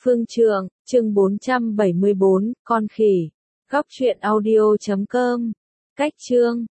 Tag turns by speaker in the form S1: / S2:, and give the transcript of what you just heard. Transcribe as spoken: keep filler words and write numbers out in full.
S1: Phương Trượng, chương bốn trăm bảy mươi bốn, con khỉ. Góc truyện audio chấm com. Cách chương